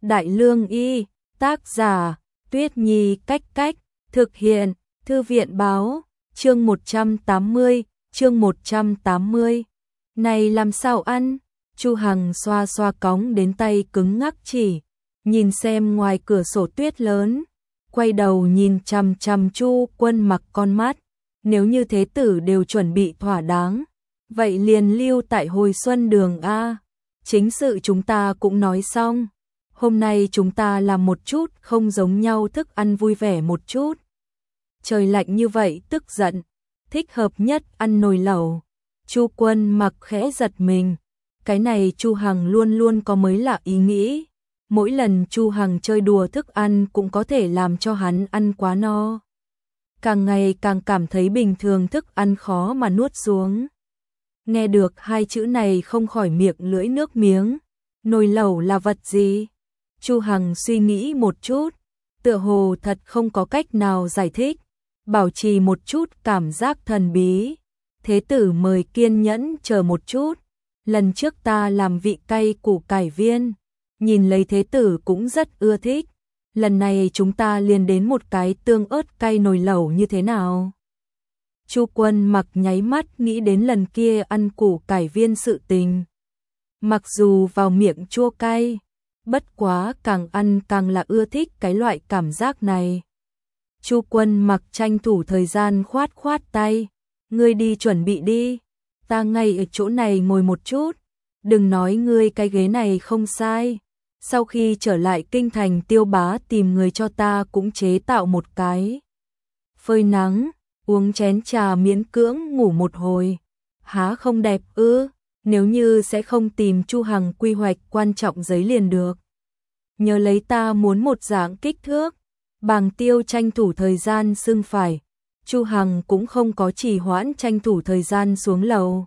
Đại Lương Y, tác giả, Tuyết Nhi Cách Cách, thực hiện, Thư viện Báo, chương 180. Này làm sao ăn? Chu Hằng xoa xoa cóng đến tay cứng ngắc chỉ, nhìn xem ngoài cửa sổ tuyết lớn, quay đầu nhìn chằm chằm Chu Quân Mặc con mắt, nếu như thế tử đều chuẩn bị thỏa đáng, vậy liền lưu tại Hồi Xuân Đường a. Chính sự chúng ta cũng nói xong, hôm nay chúng ta làm một chút không giống nhau thức ăn vui vẻ một chút. Trời lạnh như vậy tức giận, thích hợp nhất ăn nồi lẩu. Chu Quân Mặc khẽ giật mình, cái này Chu Hằng luôn luôn có mới lạ ý nghĩ. Mỗi lần Chu Hằng chơi đùa thức ăn cũng có thể làm cho hắn ăn quá no. Càng ngày càng cảm thấy bình thường thức ăn khó mà nuốt xuống. Nghe được hai chữ này không khỏi miệng lưỡi nước miếng. Nồi lẩu là vật gì? Chu Hằng suy nghĩ một chút, tựa hồ thật không có cách nào giải thích, bảo trì một chút cảm giác thần bí. Thế tử mời kiên nhẫn chờ một chút, lần trước ta làm vị cay củ cải viên, nhìn lấy thế tử cũng rất ưa thích, lần này chúng ta liền đến một cái tương ớt cay nồi lẩu như thế nào? Chu Quân Mặc nháy mắt nghĩ đến lần kia ăn củ cải viên sự tình. Mặc dù vào miệng chua cay, bất quá càng ăn càng là ưa thích cái loại cảm giác này. Chu Quân Mặc tranh thủ thời gian khoát khoát tay, ngươi đi chuẩn bị đi, ta ngay ở chỗ này ngồi một chút, đừng nói ngươi cái ghế này không sai. Sau khi trở lại kinh thành Tiêu Bá tìm người cho ta cũng chế tạo một cái. Phơi nắng, uống chén trà miễn cưỡng ngủ một hồi. Há không đẹp ư? Nếu như sẽ không tìm Chu Hằng quy hoạch quan trọng giấy liền được. Nhớ lấy ta muốn một dạng kích thước. Bàng Tiêu tranh thủ thời gian xưng phải. Chu Hằng cũng không có trì hoãn tranh thủ thời gian xuống lầu.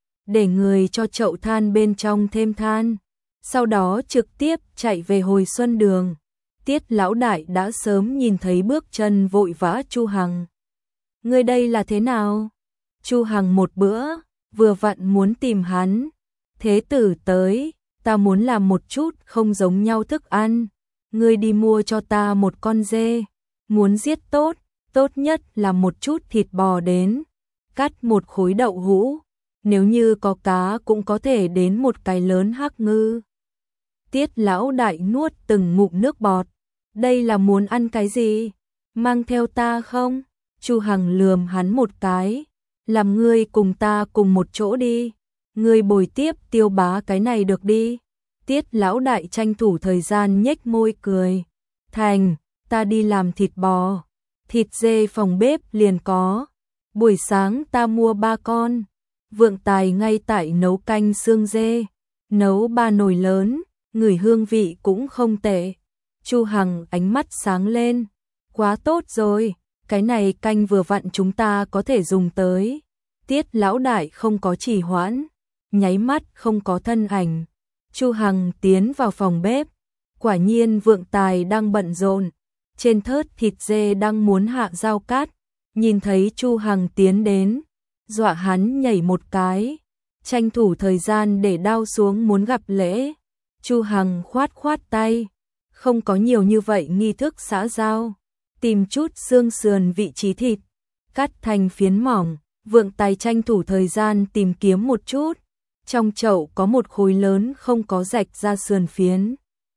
Để người cho chậu than bên trong thêm than. Sau đó trực tiếp chạy về Hồi Xuân Đường. Tiết lão đại đã sớm nhìn thấy bước chân vội vã Chu Hằng. Ngươi đây là thế nào? Chu Hằng một bữa, vừa vặn muốn tìm hắn. Thế tử tới, ta muốn làm một chút không giống nhau thức ăn. Ngươi đi mua cho ta một con dê. Muốn giết tốt, tốt nhất là một chút thịt bò đến. Cắt một khối đậu hũ. Nếu như có cá cũng có thể đến một cái lớn hắc ngư. Tiết lão đại nuốt từng ngụm nước bọt. Đây là muốn ăn cái gì? Mang theo ta không? Chu Hằng lườm hắn một cái. Làm ngươi cùng ta cùng một chỗ đi. Ngươi bồi tiếp Tiêu Bá cái này được đi. Tiết lão đại tranh thủ thời gian nhếch môi cười. Thành, ta đi làm thịt bò. Thịt dê phòng bếp liền có. Buổi sáng ta mua 3 con. Vượng Tài ngay tại nấu canh xương dê. Nấu 3 nồi lớn. Ngửi hương vị cũng không tệ. Chu Hằng ánh mắt sáng lên. Quá tốt rồi, cái này canh vừa vặn chúng ta có thể dùng tới. Tiết lão đại không có trì hoãn, nháy mắt không có thân ảnh. Chu Hằng tiến vào phòng bếp. Quả nhiên Vượng Tài đang bận rộn. Trên thớt thịt dê đang muốn hạ dao cát. Nhìn thấy Chu Hằng tiến đến, dọa hắn nhảy một cái. Tranh thủ thời gian để đao xuống muốn gặp lễ. Chu Hằng khoát khoát tay, không có nhiều như vậy nghi thức xã giao, tìm chút xương sườn vị trí thịt, cắt thành phiến mỏng. Vượng Tài tranh thủ thời gian tìm kiếm một chút, trong chậu có một khối lớn không có rạch ra sườn phiến.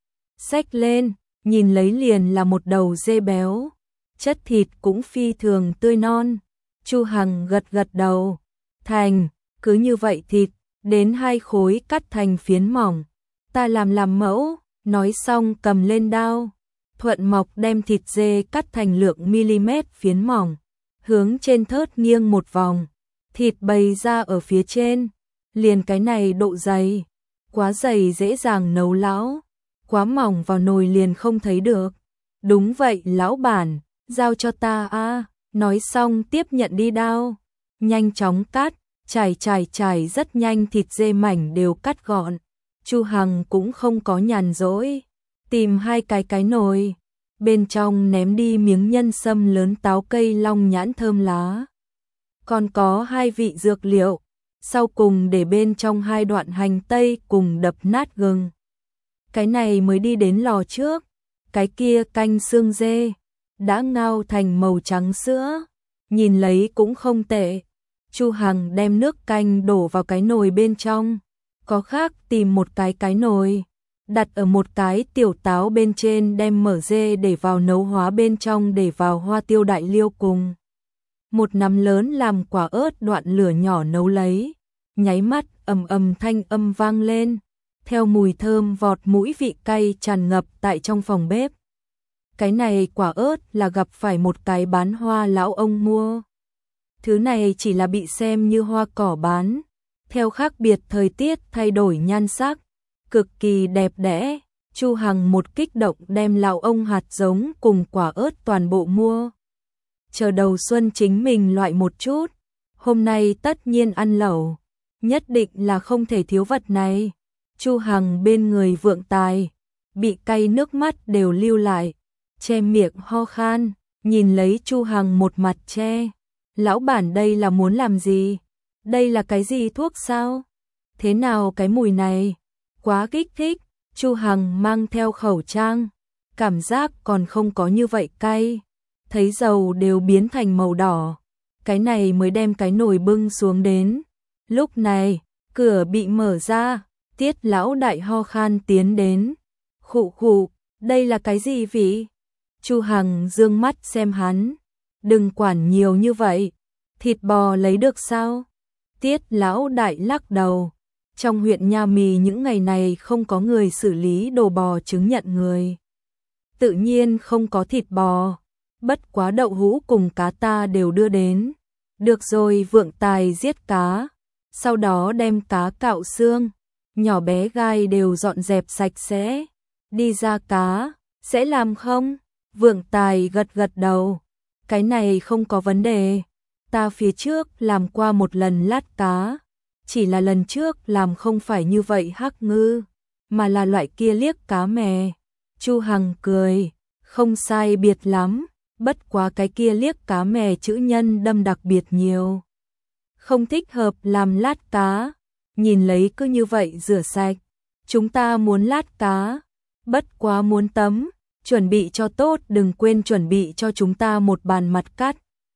Xách lên, nhìn lấy liền là một đầu dê béo, chất thịt cũng phi thường tươi non. Chu Hằng gật gật đầu, thành, cứ như vậy thịt, đến 2 khối cắt thành phiến mỏng. Ta làm mẫu, nói xong cầm lên đao. Thuận Mộc đem thịt dê cắt thành lượng mm phiến mỏng, hướng trên thớt nghiêng một vòng, thịt bày ra ở phía trên. Liền cái này độ dày, quá dày dễ dàng nấu lão, quá mỏng vào nồi liền không thấy được. Đúng vậy lão bản, giao cho ta a. Nói xong tiếp nhận đi đao, nhanh chóng cắt, trải rất nhanh thịt dê mảnh đều cắt gọn. Chu Hằng cũng không có nhàn rỗi, tìm 2 cái nồi, bên trong ném đi miếng nhân sâm lớn, táo, cây long nhãn, thơm lá. Còn có 2 vị dược liệu, sau cùng để bên trong 2 đoạn hành tây cùng đập nát gừng. cái này mới đi đến lò trước, cái kia canh xương dê, đã ngao thành màu trắng sữa, nhìn lấy cũng không tệ. Chu Hằng đem nước canh đổ vào cái nồi bên trong, có khác tìm một cái nồi, đặt ở một cái tiểu táo bên trên, đem mỡ dê để vào nấu hóa bên trong, để vào hoa tiêu đại liêu cùng một nắm lớn làm quả ớt đoạn lửa nhỏ nấu lấy, nháy mắt ầm ầm thanh âm vang lên, theo mùi thơm vọt mũi, vị cay tràn ngập tại trong phòng bếp. Cái này quả ớt là gặp phải một cái bán hoa lão ông mua. Thứ này chỉ là bị xem như hoa cỏ bán, theo khác biệt thời tiết thay đổi nhan sắc, cực kỳ đẹp đẽ. Chu Hằng một kích động đem lão ông hạt giống cùng quả ớt toàn bộ mua. Chờ đầu xuân chính mình loại một chút, hôm nay tất nhiên ăn lẩu, nhất định là không thể thiếu vật này. Chu Hằng bên người Vượng Tài, bị cay nước mắt đều lưu lại, che miệng ho khan, nhìn lấy Chu Hằng một mặt che. Lão bản đây là muốn làm gì? Đây là cái gì thuốc sao? Thế nào cái mùi này? Quá kích thích. Chu Hằng mang theo khẩu trang, cảm giác còn không có như vậy cay. Thấy dầu đều biến thành màu đỏ, cái này mới đem cái nồi bưng xuống đến. Lúc này, cửa bị mở ra, Tiết lão đại ho khan tiến đến. Khụ khụ, đây là cái gì vị? Chu Hằng dương mắt xem hắn, đừng quản nhiều như vậy, thịt bò lấy được sao? Tiết lão đại lắc đầu, trong huyện Nha Mì những ngày này không có người xử lý đồ bò chứng nhận người. Tự nhiên không có thịt bò, bất quá đậu hũ cùng cá ta đều đưa đến. Được rồi, Vượng Tài giết cá, sau đó đem cá cạo xương, nhỏ bé gai đều dọn dẹp sạch sẽ, đi ra cá, sẽ làm không? Vượng Tài gật gật đầu, cái này không có vấn đề, ta phía trước làm qua một lần lát cá, chỉ là lần trước làm không phải như vậy hắc ngư, mà là loại kia liếc cá mè. Chu Hằng cười, không sai biệt lắm, bất quá cái kia liếc cá mè chữ nhân đâm đặc biệt nhiều, không thích hợp làm lát cá, nhìn lấy cứ như vậy rửa sạch. Chúng ta muốn lát cá, bất quá muốn tấm, chuẩn bị cho tốt, đừng quên chuẩn bị cho chúng ta một bàn mặt cắt.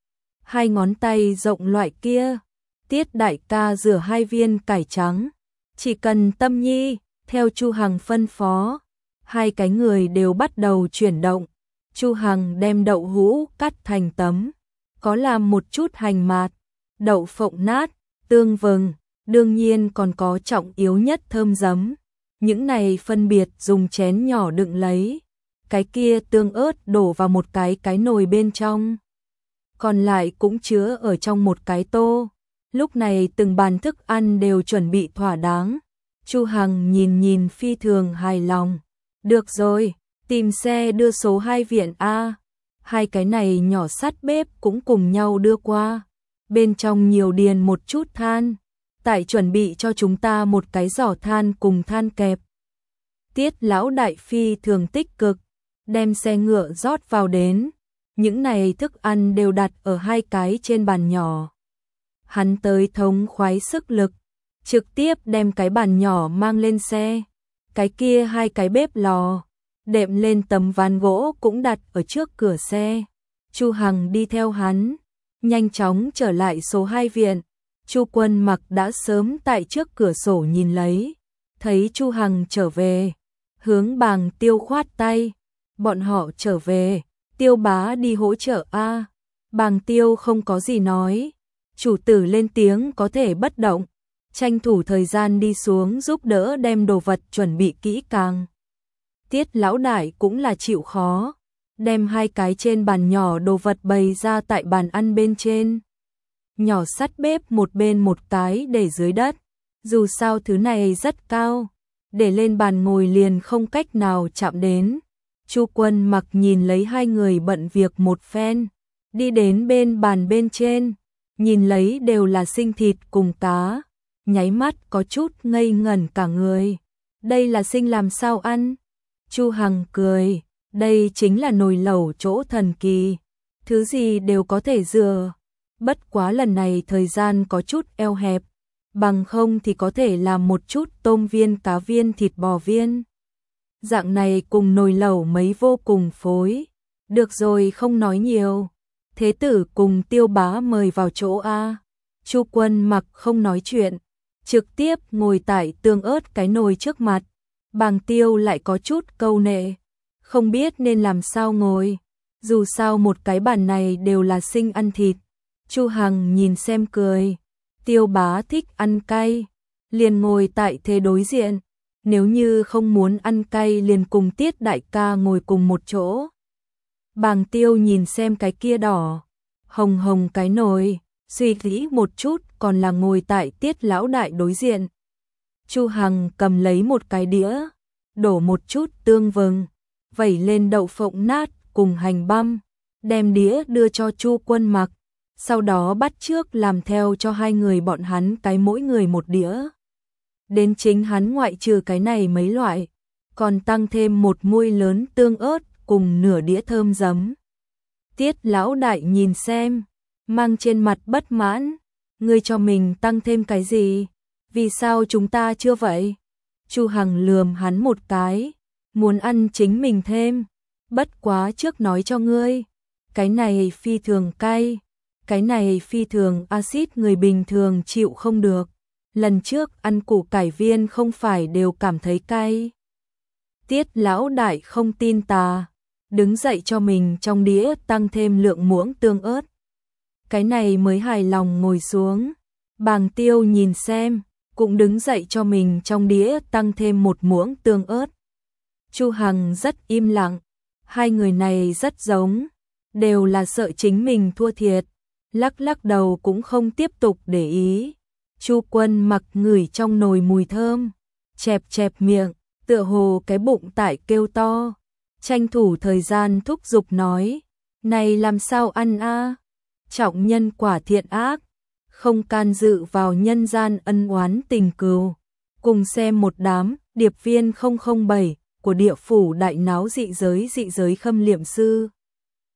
2 ngón tay rộng loại kia. Tiết đại ca rửa 2 viên cải trắng, chỉ cần tâm nhi, theo Chu Hằng phân phó, 2 cái người đều bắt đầu chuyển động. Chu Hằng đem đậu hũ cắt thành tấm, có làm một chút hành mạt, đậu phộng nát, tương vừng, đương nhiên còn có trọng yếu nhất thơm giấm. Những này phân biệt dùng chén nhỏ đựng lấy, cái kia tương ớt đổ vào một cái nồi bên trong, còn lại cũng chứa ở trong một cái tô. Lúc này từng bàn thức ăn đều chuẩn bị thỏa đáng. Chu Hằng nhìn phi thường hài lòng. Được rồi, tìm xe đưa số 2 viện A. 2 cái này nhỏ sát bếp cũng cùng nhau đưa qua. Bên trong nhiều điền một chút than. Tại chuẩn bị cho chúng ta một cái giỏ than cùng than kẹp. Tiết lão đại phi thường tích cực, đem xe ngựa rót vào đến. Những này thức ăn đều đặt ở 2 cái trên bàn nhỏ. Hắn tới thống khoái sức lực, trực tiếp đem cái bàn nhỏ mang lên xe. Cái kia 2 cái bếp lò, đệm lên tấm ván gỗ cũng đặt ở trước cửa xe. Chu Hằng đi theo hắn, nhanh chóng trở lại số 2 viện. Chu Quân Mặc đã sớm tại trước cửa sổ nhìn lấy, thấy Chu Hằng trở về, hướng Bàng Tiêu khoát tay. Bọn họ trở về, Tiêu bá đi hỗ trợ a. Bàng Tiêu không có gì nói. Chủ tử lên tiếng có thể bất động, tranh thủ thời gian đi xuống giúp đỡ đem đồ vật chuẩn bị kỹ càng. Tiết lão đại cũng là chịu khó, đem 2 cái trên bàn nhỏ đồ vật bày ra tại bàn ăn bên trên. Nhỏ sắt bếp một bên một cái để dưới đất, dù sao thứ này rất cao, để lên bàn ngồi liền không cách nào chạm đến. Chu Quân Mặc nhìn lấy 2 người bận việc một phen, đi đến bên bàn bên trên. Nhìn lấy đều là sinh thịt cùng cá, nháy mắt có chút ngây ngẩn cả người. Đây là sinh làm sao ăn? Chu Hằng cười, đây chính là nồi lẩu chỗ thần kỳ, thứ gì đều có thể rửa. Bất quá lần này thời gian có chút eo hẹp, bằng không thì có thể làm một chút tôm viên, cá viên, thịt bò viên. dạng này cùng nồi lẩu mấy vô cùng phối. Được rồi không nói nhiều. Thế tử cùng Tiêu Bá mời vào chỗ A. Chu Quân Mặc không nói chuyện, trực tiếp ngồi tại tương ớt cái nồi trước mặt. Bàng Tiêu lại có chút câu nệ, không biết nên làm sao ngồi. Dù sao một cái bàn này đều là sinh ăn thịt. Chu Hằng nhìn xem cười. Tiêu Bá thích ăn cay, liền ngồi tại thế đối diện. Nếu như không muốn ăn cay liền cùng Tiết đại ca ngồi cùng một chỗ. Bàng Tiêu nhìn xem cái kia đỏ hồng hồng cái nồi, suy nghĩ một chút còn là ngồi tại Tiết lão đại đối diện. Chu Hằng cầm lấy một cái đĩa, đổ một chút tương vừng, vẩy lên đậu phộng nát cùng hành băm, đem đĩa đưa cho Chu Quân Mặc, sau đó bắt chước làm theo cho hai người bọn hắn cái mỗi người một đĩa. Đến chính hắn ngoại trừ cái này mấy loại, còn tăng thêm một muôi lớn tương ớt cùng nửa đĩa thơm giấm. Tiết lão đại nhìn xem, mang trên mặt bất mãn, ngươi cho mình tăng thêm cái gì? Vì sao chúng ta chưa vậy? Chu Hằng lườm hắn một cái, muốn ăn chính mình thêm, bất quá trước nói cho ngươi, cái này phi thường cay, cái này phi thường axit người bình thường chịu không được. Lần trước ăn củ cải viên không phải đều cảm thấy cay. Tiết lão đại không tin tà, đứng dậy cho mình trong đĩa tăng thêm lượng muỗng tương ớt. Cái này mới hài lòng ngồi xuống. Bàng Tiêu nhìn xem, cũng đứng dậy cho mình trong đĩa tăng thêm một muỗng tương ớt. Chu Hằng rất im lặng, hai người này rất giống, đều là sợ chính mình thua thiệt, lắc lắc đầu cũng không tiếp tục để ý. Chu Quân Mặc ngửi trong nồi mùi thơm, chẹp chẹp miệng, tựa hồ cái bụng tại kêu to, tranh thủ thời gian thúc giục nói, này làm sao ăn a? Trọng nhân quả thiện ác, không can dự vào nhân gian ân oán tình cừu. Cùng xem một đám điệp viên 007 của địa phủ đại náo dị giới khâm liệm sư.